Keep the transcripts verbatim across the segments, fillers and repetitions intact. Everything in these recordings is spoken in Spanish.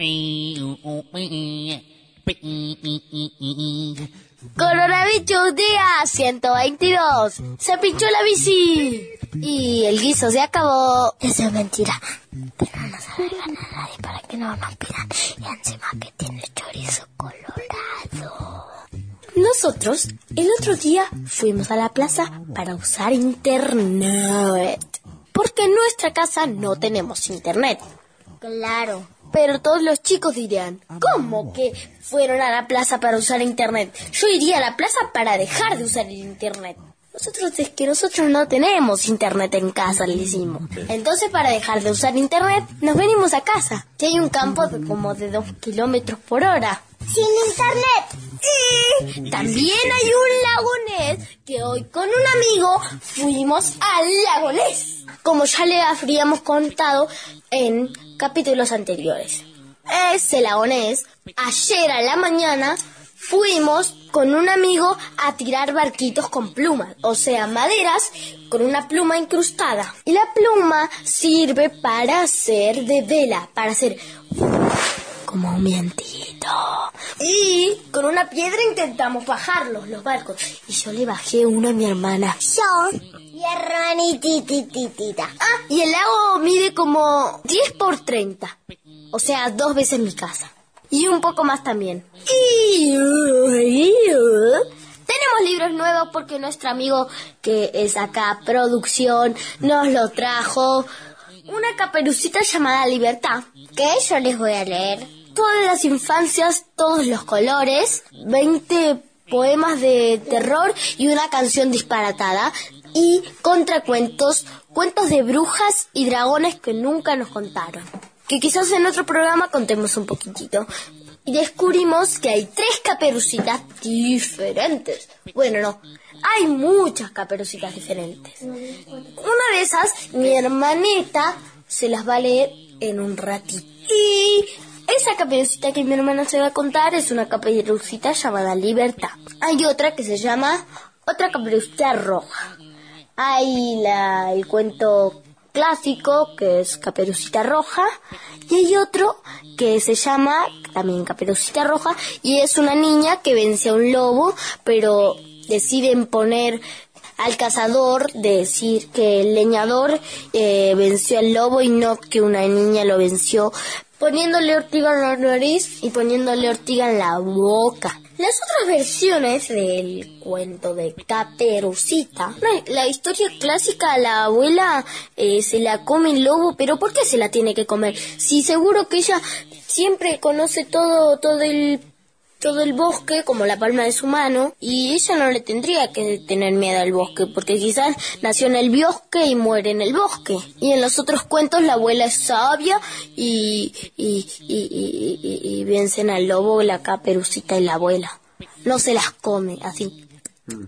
Coronavirus día ciento veintidós. Se pinchó la bici. Y el guiso se acabó. Eso es mentira. Pero no nos agarran a nadie para que no nos pidan. Y encima que tiene chorizo colorado. Nosotros el otro día fuimos a la plaza para usar internet. Porque en nuestra casa no tenemos internet. Claro. Pero todos los chicos dirían, ¿cómo que fueron a la plaza para usar internet? Yo iría a la plaza para dejar de usar el internet. Nosotros es que nosotros no tenemos internet en casa, le decimos. Entonces, para dejar de usar internet, nos venimos a casa. Que hay un campo de como de dos kilómetros por hora. ¡Sin internet! Y también hay un lagonés que hoy con un amigo fuimos al lagonés. Como ya le habríamos contado en capítulos anteriores. Ese lagonés, ayer a la mañana, fuimos con un amigo a tirar barquitos con plumas, o sea, maderas con una pluma incrustada. Y la pluma sirve para hacer de vela, para hacer como un vientito. Y con una piedra intentamos bajarlos, los barcos. Y yo le bajé uno a mi hermana. Yo, mi hermanitititita. Ah, y el lago mide como diez por treinta. O sea, dos veces mi casa. Y un poco más también. Y, y, tenemos libros nuevos porque nuestro amigo que es acá producción nos lo trajo. Una caperucita llamada Libertad. Que yo les voy a leer. Todas las infancias, todos los colores, veinte poemas de terror y una canción disparatada. Y contracuentos, cuentos de brujas y dragones que nunca nos contaron. Que quizás en otro programa contemos un poquitito. Y descubrimos que hay tres caperucitas diferentes. Bueno, no, hay muchas caperucitas diferentes. Una de esas, mi hermanita, se las va a leer en un ratito. Y esa caperucita que mi hermana se va a contar es una caperucita llamada Libertad. Hay otra que se llama Otra Caperucita Roja. Hay la, el cuento clásico, que es Caperucita Roja, y hay otro que se llama también Caperucita Roja, y es una niña que vence a un lobo, pero deciden poner al cazador, de decir que el leñador eh, venció al lobo y no que una niña lo venció, poniéndole ortiga en la nariz y poniéndole ortiga en la boca. Las otras versiones del cuento de Caperucita, la historia clásica, la abuela eh, se la come el lobo, pero ¿por qué se la tiene que comer? Si seguro que ella siempre conoce todo, todo el, todo el bosque como la palma de su mano, y ella no le tendría que tener miedo al bosque, porque quizás nació en el bosque y muere en el bosque. Y en los otros cuentos la abuela es sabia y, y, y, y, y, y vencen al lobo, la Caperucita y la abuela. No se las come así. ¿Por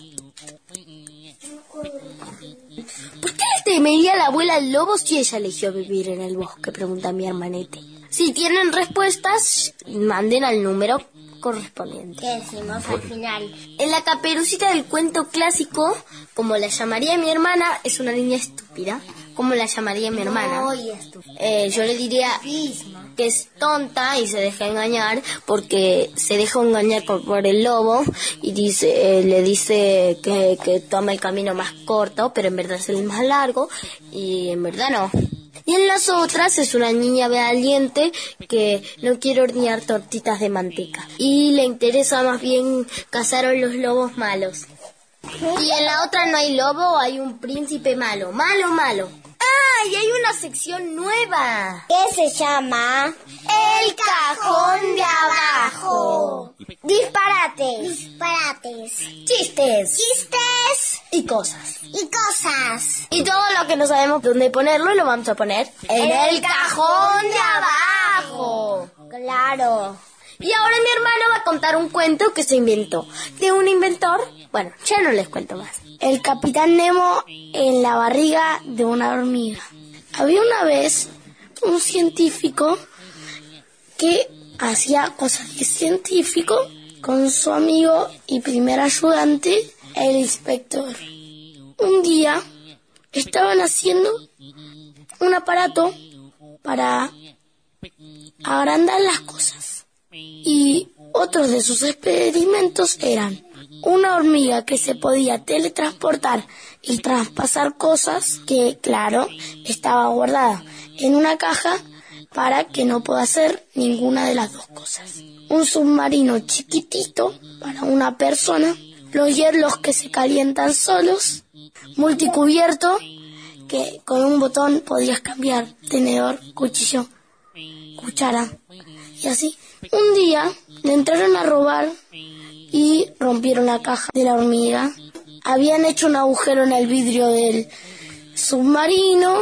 qué le temería la abuela al lobo si ella eligió vivir en el bosque? Pregunta mi hermanete. Si tienen respuestas, manden al número correspondiente. ¿Qué decimos al final? En la Caperucita del cuento clásico, como la llamaría mi hermana, es una niña estúpida. ¿Cómo la llamaría mi hermana? Muy estúpida. Eh, yo le diría que es tonta y se deja engañar, porque se deja engañar por, por el lobo y dice, eh, le dice que, que toma el camino más corto, pero en verdad es el más largo, y en verdad no. Y en las otras es una niña valiente que no quiere hornear tortitas de manteca. Y le interesa más bien cazar a los lobos malos. Y en la otra no hay lobo, hay un príncipe malo. Malo, malo. ¡Ah! Y hay una sección nueva. ¿Qué se llama? El cajón de abajo. Disparates. Disparates. Chistes. Chistes. Y cosas. Y cosas. Y todo lo que no sabemos dónde ponerlo lo vamos a poner en el cajón de abajo. Claro. Y ahora mi hermano va a contar un cuento que se inventó. De un inventor, bueno, ya no les cuento más. El capitán Nemo en la barriga de una hormiga. Había una vez un científico que hacía cosas de científico con su amigo y primer ayudante, el inspector. Un día estaban haciendo un aparato para agrandar las cosas. Y otros de sus experimentos eran una hormiga que se podía teletransportar y traspasar cosas que, claro, estaba guardada en una caja para que no pueda hacer ninguna de las dos cosas. Un submarino chiquitito para una persona, los hielos que se calientan solos, multicubierto que con un botón podías cambiar tenedor, cuchillo, cuchara y así. Un día le entraron a robar y rompieron la caja de la hormiga. Habían hecho un agujero en el vidrio del submarino.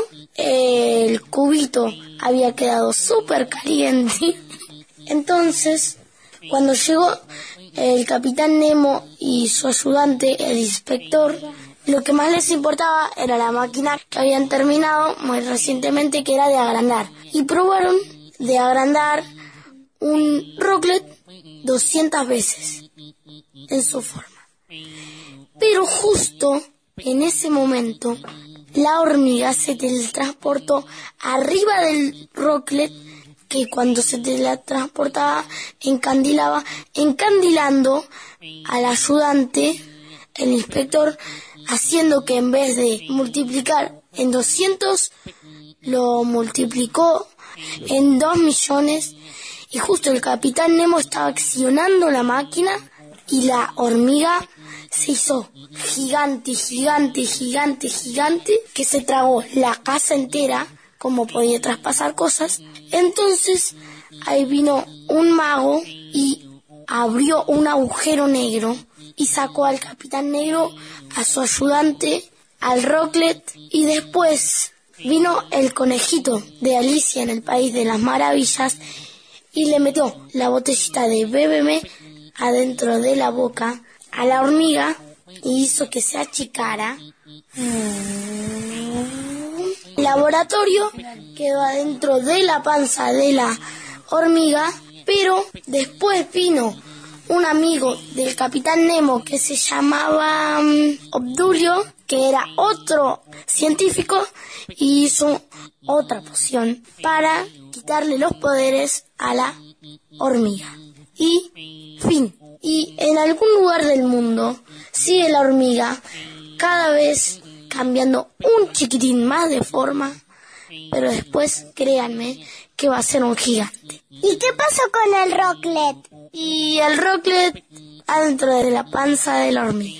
El cubito había quedado súper caliente. Entonces, cuando llegó el capitán Nemo y su ayudante, el inspector, lo que más les importaba era la máquina que habían terminado muy recientemente, que era de agrandar. Y probaron de agrandar un rocklet doscientas veces en su forma. Pero justo en ese momento, la hormiga se teletransportó arriba del rocklet, que cuando se teletransportaba encandilaba, encandilando al ayudante, el inspector, haciendo que en vez de multiplicar en doscientos, lo multiplicó en dos millones. Y justo el capitán Nemo estaba accionando la máquina y la hormiga se hizo gigante, gigante, gigante, gigante, que se tragó la casa entera, como podía traspasar cosas. Entonces ahí vino un mago y abrió un agujero negro y sacó al capitán negro, a su ayudante, al rocklet, y después vino el conejito de Alicia en el País de las Maravillas y le metió la botellita de Bébeme adentro de la boca a la hormiga y hizo que se achicara. El laboratorio quedó adentro de la panza de la hormiga, pero después vino un amigo del capitán Nemo que se llamaba um, Obdulio, que era otro científico, y hizo otra poción para quitarle los poderes a la hormiga. Y fin. Y en algún lugar del mundo sigue la hormiga, cada vez cambiando un chiquitín más de forma, pero después, créanme, que va a ser un gigante. ¿Y qué pasó con el rocklet? Y el rocklet adentro de la panza de la hormiga.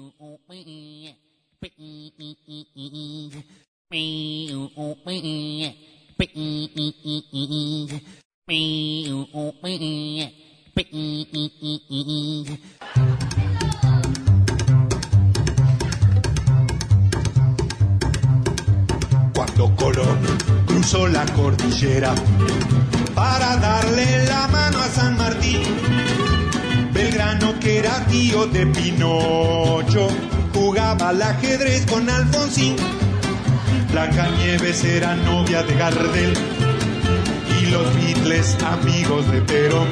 Cuando Colón cruzó la cordillera para darle la mano a San Martín, Belgrano, que era tío de Pinocho, jugaba al ajedrez con Alfonsín. Blancanieves era novia de Gardel y los Beatles amigos de Perón.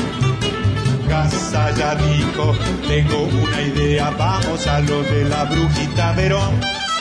Gasalla dijo, tengo una idea, vamos a lo de la brujita Verón.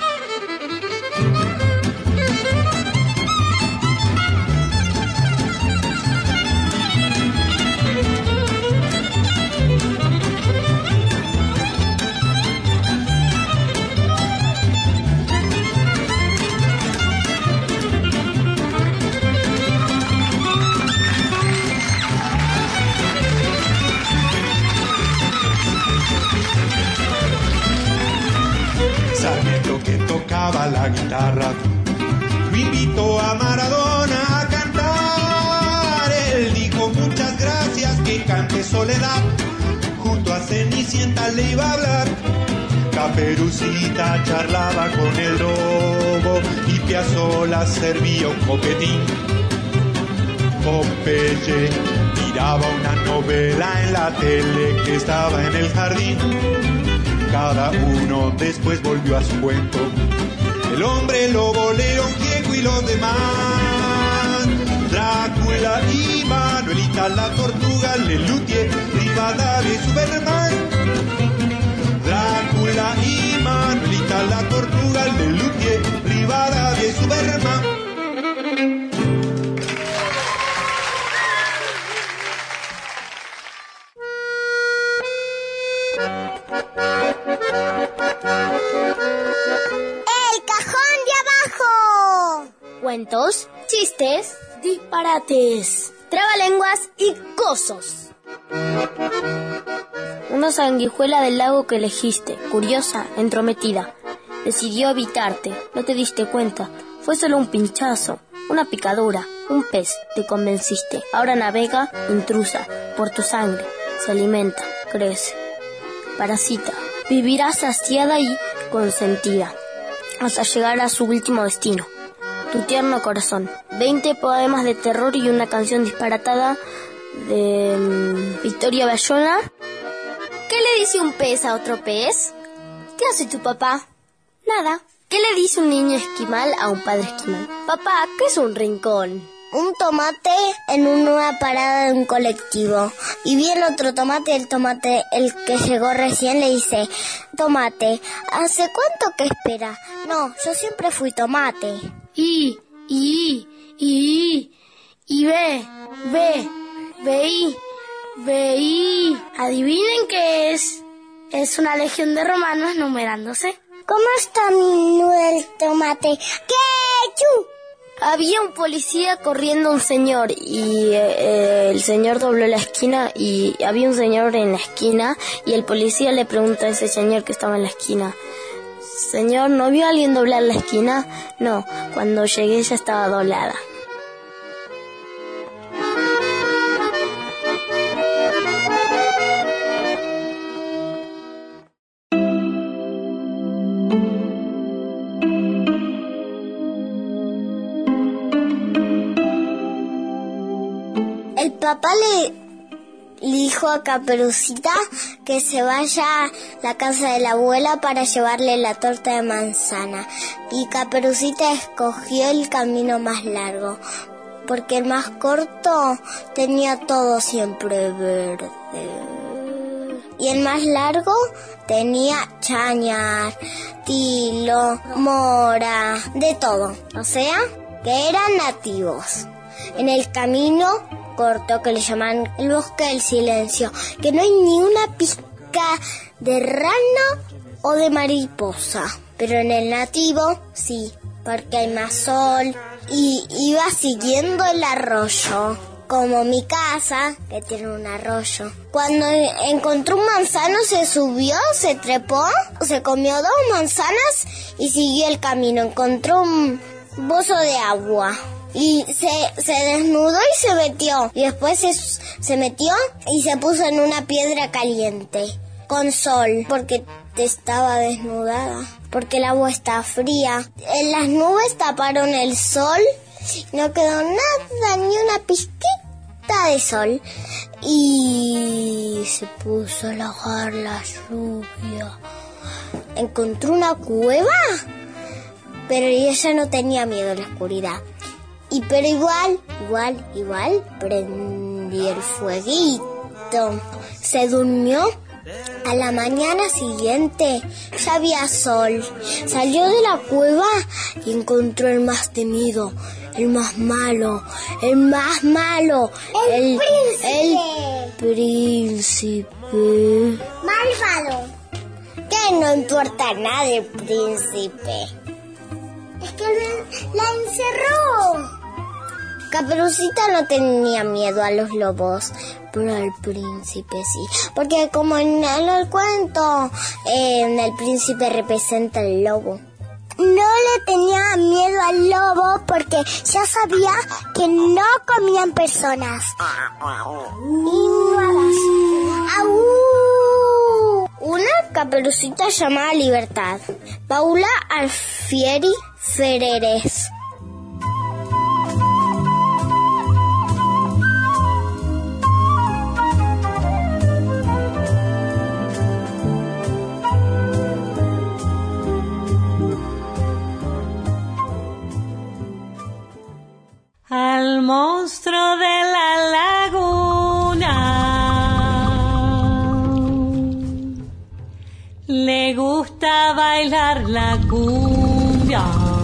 Sarmiento, que tocaba la guitarra, lo invitó a Maradona a cantar. Él dijo muchas gracias, que cante Soledad, junto a Cenicienta le iba a hablar. Caperucita charlaba con el lobo y Piazzolla servía un copetín. Popeye miraba una novela en la tele que estaba en el jardín. Cada uno después volvió a su cuento, el hombre lobo, León Gieco y los demás. Drácula y Manuelita la tortuga, Lelutier, Rivadavia y Superman. Drácula y Manuelita la tortuga, Lelutier, Rivadavia y Superman. disparates, trabalenguas y cosos. Una sanguijuela del lago que elegiste, curiosa, entrometida, decidió evitarte, no te diste cuenta, fue solo un pinchazo, una picadura, un pez, te convenciste. Ahora navega, intrusa, por tu sangre, se alimenta, crece, parasita, vivirá saciada y consentida, hasta llegar a su último destino, tu tierno corazón. Veinte poemas de terror y una canción disparatada de um, Victoria Bayona. ¿Qué le dice un pez a otro pez? ¿Qué hace tu papá? Nada. ¿Qué le dice un niño esquimal a un padre esquimal? Papá, ¿qué es un rincón? Un tomate en una parada de un colectivo. Y viene otro tomate, el tomate, el que llegó recién, le dice: tomate, ¿hace cuánto que espera? No, yo siempre fui tomate. Y, y, y, y ve, ve, veí, veí. Adivinen qué es. Es una legión de romanos numerándose. ¿Cómo está mi nudo el tomate? ¡Qué! Había un policía corriendo a un señor y eh, el señor dobló la esquina y había un señor en la esquina y el policía le pregunta a ese señor que estaba en la esquina: señor, ¿no vio a alguien doblar la esquina? No, cuando llegué ya estaba doblada. El papá le, le dijo a Caperucita que se vaya a la casa de la abuela para llevarle la torta de manzana. Y Caperucita escogió el camino más largo, porque el más corto tenía todo siempre verde. Y el más largo tenía chañar, tilo, mora, de todo. O sea, que eran nativos. En el camino corto, que le llaman el bosque del silencio, que no hay ni una pizca de rana o de mariposa, pero en el nativo sí, porque hay más sol. Y iba siguiendo el arroyo, como mi casa, que tiene un arroyo. Cuando encontró un manzano, se subió, se trepó, se comió dos manzanas y siguió el camino. Encontró un pozo de agua y se, se desnudó y se metió. Y después se, se metió y se puso en una piedra caliente, con sol, porque estaba desnudada, porque el agua está fría. En las nubes taparon el sol, no quedó nada, ni una pizquita de sol. Y se puso a lajar la lluvia. Encontró una cueva, pero ella no tenía miedo a la oscuridad. Y pero igual, igual, igual, prendió el fueguito. Se durmió. A la mañana siguiente ya había sol. Salió de la cueva y encontró el más temido, el más malo, el más malo. El, el príncipe. El príncipe. Malvado. Que no importa nada el príncipe. Es que la encerró. Caperucita no tenía miedo a los lobos, pero al príncipe sí. Porque como en el cuento, eh, el príncipe representa al lobo. No le tenía miedo al lobo porque ya sabía que no comían personas. Una Caperucita llamada Libertad. Paula Alfieri Ferreres. Al monstruo de la laguna le gusta bailar la cumbia.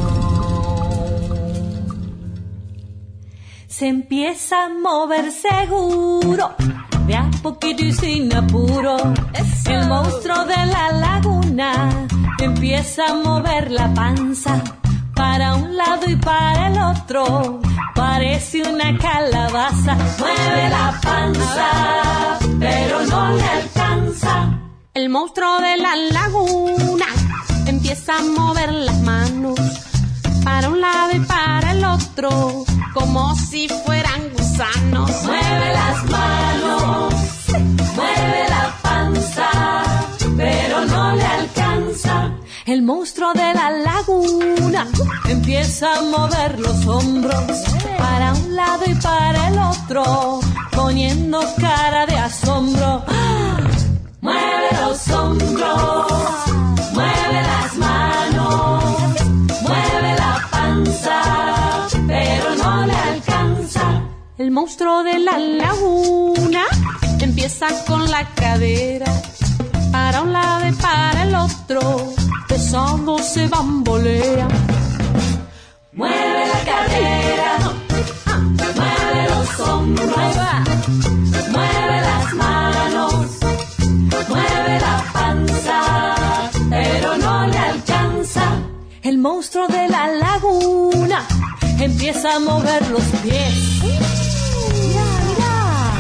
Se empieza a mover seguro, de a poquito y sin apuro. ¡Eso! El monstruo de la laguna empieza a mover la panza para un lado y para el otro. Parece una calabaza, mueve la panza, pero no le alcanza. El monstruo de la laguna empieza a mover las manos para un lado y para el otro, como si fueran gusanos. Mueve las manos, mueve la panza, pero no le alcanza. El monstruo de la laguna empieza a mover los hombros para un lado y para el otro, poniendo cara de asombro. Mueve los hombros, mueve las manos, mueve la panza, pero no le alcanza. El monstruo de la laguna empieza con la cadera para un lado y para el otro, pesando se bambolea. Mueve la cadera, mueve los hombros, mueve las manos, mueve la panza, pero no le alcanza. El monstruo de la laguna empieza a mover los pies. Mira, mira.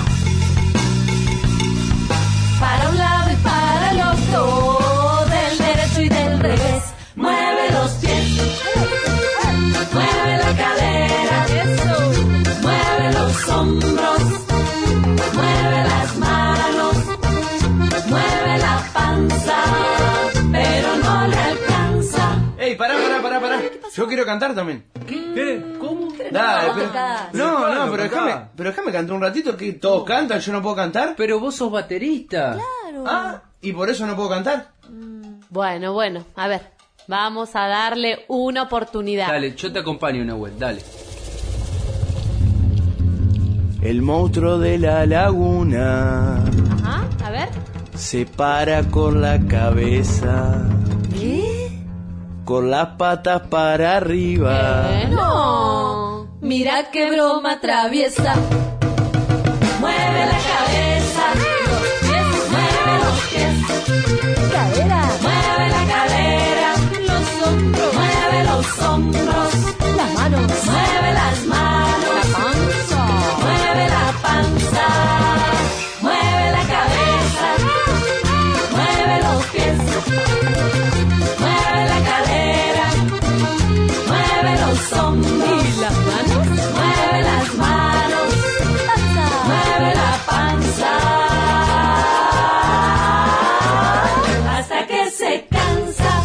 Para un lado y para el otro, del derecho y del revés. Mueve los pies, mueve la cadera, mueve los hombros, mueve las manos, mueve la panza, pero no le alcanza. Ey, pará, pará, pará, pará. Yo quiero cantar también. ¿Qué? ¿Qué? ¿Cómo? Dale, No, pero... cantá. No, no, pero cantá. déjame, pero déjame cantar un ratito, que todos cantan, yo no puedo cantar. Pero vos sos baterista. Ah, ¿y por eso no puedo cantar? Bueno, bueno, a ver, vamos a darle una oportunidad. Dale, yo te acompaño, Nahuel, dale. El monstruo de la laguna Ajá, a ver. se para con la cabeza, ¿Eh? con las patas para arriba. No. Mira qué broma traviesa. Mueve la cabeza, los pies, mueve los pies. Cadera. Mueve la cadera, los hombros, mueve los hombros, las manos, mueve las manos, la panza, mueve la panza, mueve la cabeza, mueve los pies, mueve la cadera, mueve los hombros y las manos, mueve las manos, mueve la panza, hasta que se cansa.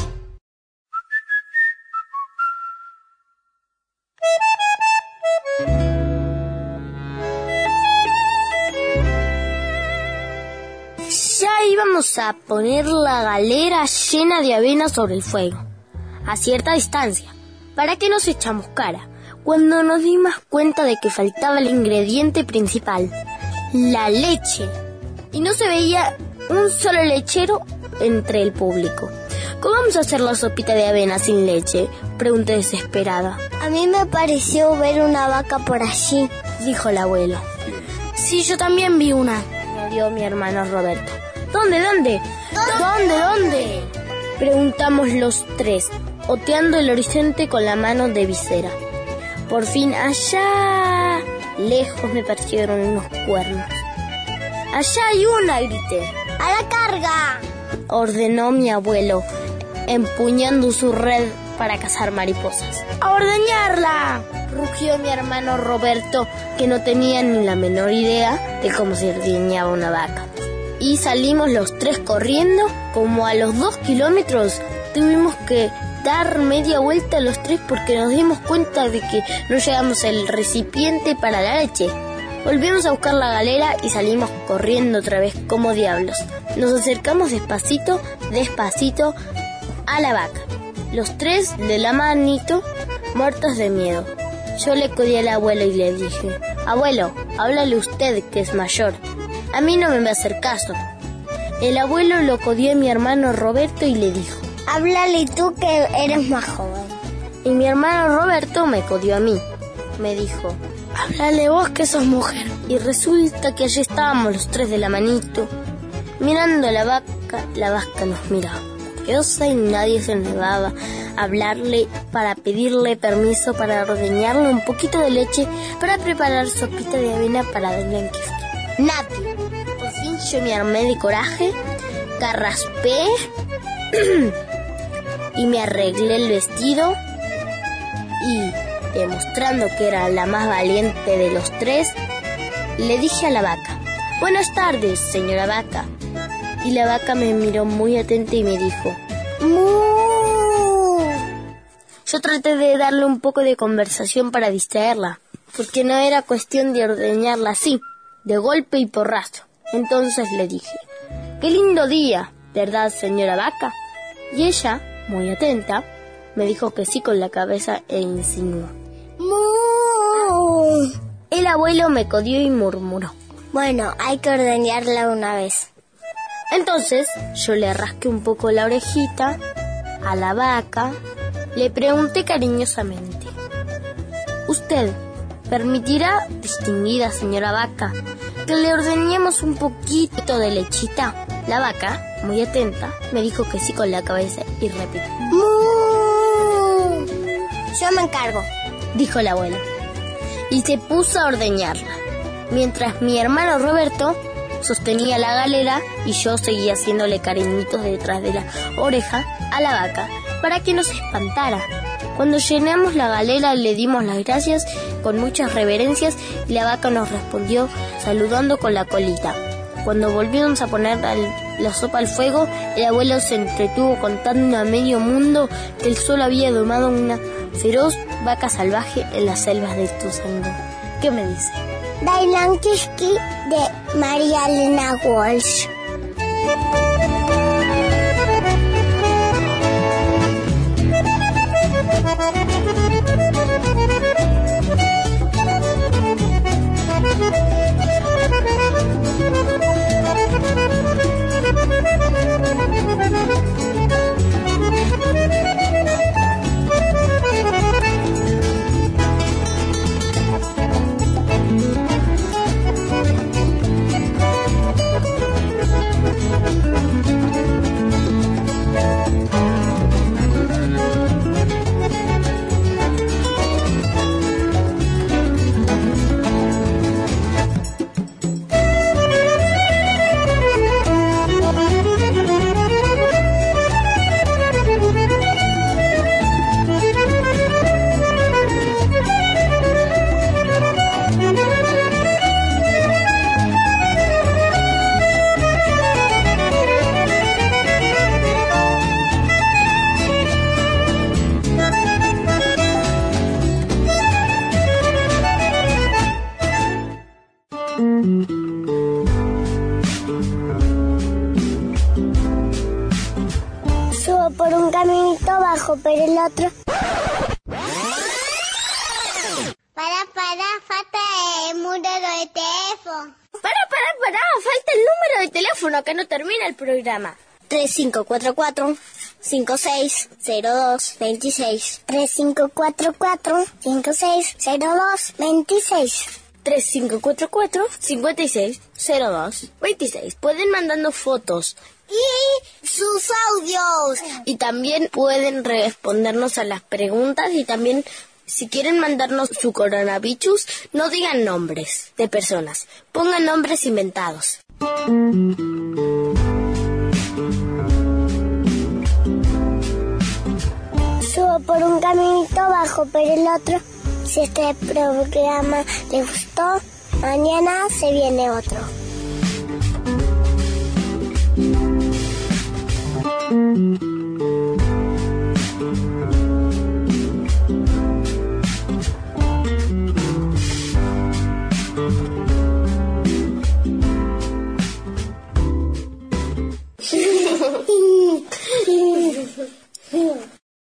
Ya íbamos a poner la galera llena de avena sobre el fuego, a cierta distancia, para que nos echamos cara, cuando nos dimos cuenta de que faltaba el ingrediente principal, la leche, y no se veía un solo lechero entre el público. ¿Cómo vamos a hacer la sopita de avena sin leche?, pregunté desesperada. A mí me pareció ver una vaca por allí. Dijo el abuelo. Sí, yo también vi una. Añadió mi hermano Roberto. ¿Dónde, dónde? ¿Dónde, dónde? Preguntamos los tres, oteando el horizonte con la mano de visera. Por fin, allá lejos me parecieron unos cuernos. ¡Allá hay una!, grité. ¡A la carga! Ordenó mi abuelo, empuñando su red para cazar mariposas. ¡A ordeñarla! Rugió mi hermano Roberto, que no tenía ni la menor idea de cómo se ordeñaba una vaca. Y salimos los tres corriendo. Como a los dos kilómetros tuvimos que dar media vuelta los tres porque nos dimos cuenta de que no llegamos al recipiente para la leche. Volvimos a buscar la galera y salimos corriendo otra vez como diablos. Nos acercamos despacito, despacito a la vaca, los tres de la manito, muertos de miedo. Yo le acudí al abuelo y le dije: abuelo, háblale usted, que es mayor. A mí no me va a hacer caso. El abuelo lo acudí a mi hermano Roberto y le dijo: Háblale tú, que eres más joven. Y mi hermano Roberto me codió a mí. Me dijo: Háblale vos, que sos mujer. Y resulta que allí estábamos los tres de la manito, mirando a la vaca. La vaca nos miraba. asquerosa y nadie se animaba a hablarle para pedirle permiso para ordeñarle un poquito de leche para preparar sopita de avena para darle en kefir. Nadie. Por fin yo me armé de coraje, carraspé y me arreglé el vestido y, demostrando que era la más valiente de los tres, le dije a la vaca: «Buenas tardes, señora vaca». Y la vaca me miró muy atenta y me dijo: «¡Mu!». Yo traté de darle un poco de conversación para distraerla, porque no era cuestión de ordeñarla así, de golpe y porrazo. Entonces le dije: «Qué lindo día, ¿verdad, señora vaca?». Y ella, muy atenta, me dijo que sí con la cabeza e insinuó: ¡Mu! El abuelo me codió y murmuró: Bueno, hay que ordeñarla una vez. Entonces yo le rasqué un poco la orejita a la vaca, le pregunté cariñosamente: «¿Usted permitirá, distinguida señora vaca, que le ordeñemos un poquito de lechita?». La vaca, muy atenta, me dijo que sí con la cabeza y repitió: ¡Mu! Yo me encargo, dijo el abuelo, y se puso a ordeñarla, mientras mi hermano Roberto sostenía la galera y yo seguía haciéndole cariñitos detrás de la oreja a la vaca para que no se espantara. Cuando llenamos la galera le dimos las gracias con muchas reverencias y la vaca nos respondió saludando con la colita. Cuando volvimos a poner la sopa al fuego, el abuelo se entretuvo contando a medio mundo que él solo había domado una feroz vaca salvaje en las selvas de Tuzangó. ¿Qué me dice? Bailan Kiski de María Elena Walsh. Subo por un caminito bajo, pero el otro... Para, para, falta el número de teléfono. Para, para, para, falta el número de teléfono que no termina el programa. tres cinco cuatro cuatro, cinco seis cero dos, dos seis. tres cinco cuatro cuatro, cinco seis cero dos, dos seis. tres cinco cuatro cuatro, cinco seis cero dos, dos seis. Pueden mandarnos fotos y sus audios. Y también pueden respondernos a las preguntas y también, si quieren mandarnos su coronavirus, no digan nombres de personas, pongan nombres inventados. Subo por un caminito bajo, pero el otro. Si este programa les gustó, mañana se viene otro.